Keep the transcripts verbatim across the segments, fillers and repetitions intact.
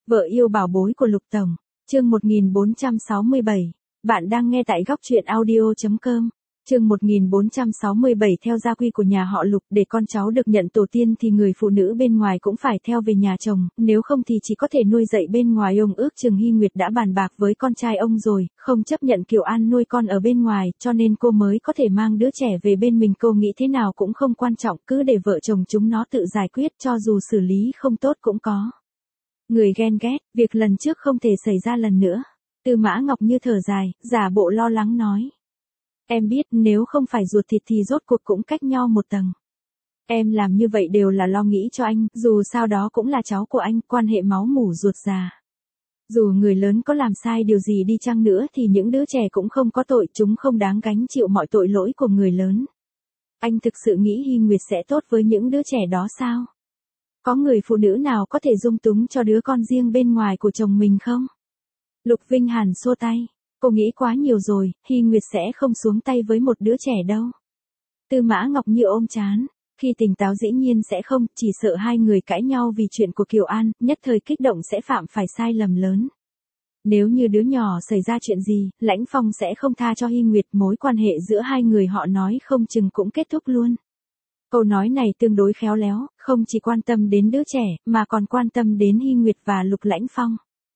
Vợ yêu bảo bối của Lục Tổng, chương một nghìn bốn trăm sáu mươi bảy. Bạn đang nghe tại góc truyện audio chấm com. Chương một nghìn bốn trăm sáu mươi bảy. Theo gia quy của nhà họ Lục, để con cháu được nhận tổ tiên thì người phụ nữ bên ngoài cũng phải theo về nhà chồng, nếu không thì chỉ có thể nuôi dạy bên ngoài. Ông ước chừng Hy Nguyệt đã bàn bạc với con trai ông rồi, không chấp nhận Kiều An nuôi con ở bên ngoài, cho nên cô mới có thể mang đứa trẻ về bên mình. Cô nghĩ thế nào cũng không quan trọng, cứ để vợ chồng chúng nó tự giải quyết, cho dù xử lý không tốt cũng có người ghen ghét, việc lần trước không thể xảy ra lần nữa. Tư Mã Ngọc Như thở dài, giả bộ lo lắng nói. Em biết nếu không phải ruột thịt thì rốt cuộc cũng cách nhau một tầng. Em làm như vậy đều là lo nghĩ cho anh, dù sao đó cũng là cháu của anh, quan hệ máu mủ ruột già. Dù người lớn có làm sai điều gì đi chăng nữa thì những đứa trẻ cũng không có tội, chúng không đáng gánh chịu mọi tội lỗi của người lớn. Anh thực sự nghĩ Hy Nguyệt sẽ tốt với những đứa trẻ đó sao? Có người phụ nữ nào có thể dung túng cho đứa con riêng bên ngoài của chồng mình không? Lục Vinh Hàn xua tay. Cô nghĩ quá nhiều rồi, Hy Nguyệt sẽ không xuống tay với một đứa trẻ đâu. Tư Mã Ngọc Như ôm chán. Khi tỉnh táo dĩ nhiên sẽ không, chỉ sợ hai người cãi nhau vì chuyện của Kiều An, nhất thời kích động sẽ phạm phải sai lầm lớn. Nếu như đứa nhỏ xảy ra chuyện gì, Lãnh Phong sẽ không tha cho Hy Nguyệt, mối quan hệ giữa hai người họ nói không chừng cũng kết thúc luôn. Câu nói này tương đối khéo léo, không chỉ quan tâm đến đứa trẻ, mà còn quan tâm đến Hy Nguyệt và Lục Lãnh Phong.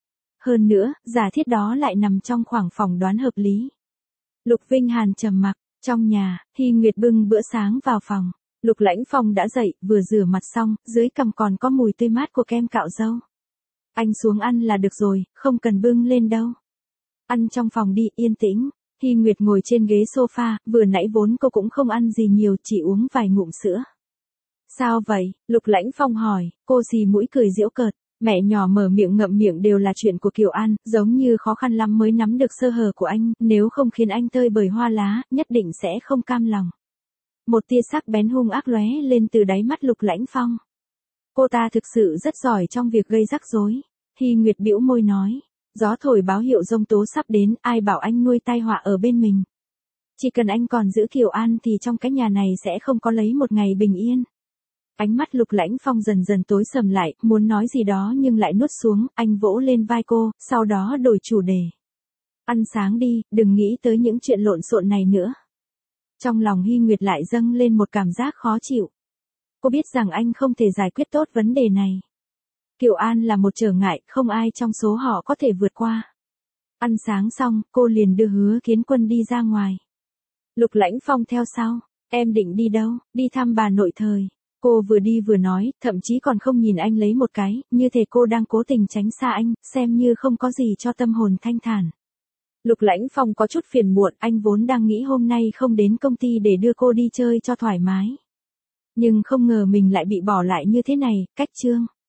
Hơn nữa, giả thiết đó lại nằm trong khoảng phỏng đoán hợp lý. Lục Vinh Hàn trầm mặc, trong nhà, Hy Nguyệt bưng bữa sáng vào phòng. Lục Lãnh Phong đã dậy, vừa rửa mặt xong, dưới cằm còn có mùi tươi mát của kem cạo râu. Anh xuống ăn là được rồi, không cần bưng lên đâu. Ăn trong phòng đi, yên tĩnh. Hy Nguyệt ngồi trên ghế sofa, vừa nãy vốn cô cũng không ăn gì nhiều, chỉ uống vài ngụm sữa. Sao vậy? Lục Lãnh Phong hỏi, cô xì mũi cười giễu cợt. Mẹ nhỏ mở miệng ngậm miệng đều là chuyện của Kiều An, giống như khó khăn lắm mới nắm được sơ hở của anh, nếu không khiến anh tơi bời hoa lá, nhất định sẽ không cam lòng. Một tia sắc bén hung ác lóe lên từ đáy mắt Lục Lãnh Phong. Cô ta thực sự rất giỏi trong việc gây rắc rối. Hy Nguyệt bĩu môi nói. Gió thổi báo hiệu giông tố sắp đến, ai bảo anh nuôi tai họa ở bên mình. Chỉ cần anh còn giữ Kiều An thì trong cái nhà này sẽ không có lấy một ngày bình yên. Ánh mắt Lục Lãnh Phong dần dần tối sầm lại, muốn nói gì đó nhưng lại nuốt xuống, anh vỗ lên vai cô, sau đó đổi chủ đề. Ăn sáng đi, đừng nghĩ tới những chuyện lộn xộn này nữa. Trong lòng Hy Nguyệt lại dâng lên một cảm giác khó chịu. Cô biết rằng anh không thể giải quyết tốt vấn đề này. Kiều An là một trở ngại, không ai trong số họ có thể vượt qua. Ăn sáng xong, cô liền đưa Hứa Kiến Quân đi ra ngoài. Lục Lãnh Phong theo sau. Em định đi đâu? Đi thăm bà nội thời. Cô vừa đi vừa nói, thậm chí còn không nhìn anh lấy một cái, như thể cô đang cố tình tránh xa anh, xem như không có gì cho tâm hồn thanh thản. Lục Lãnh Phong có chút phiền muộn, anh vốn đang nghĩ hôm nay không đến công ty để đưa cô đi chơi cho thoải mái. Nhưng không ngờ mình lại bị bỏ lại như thế này, cách chương.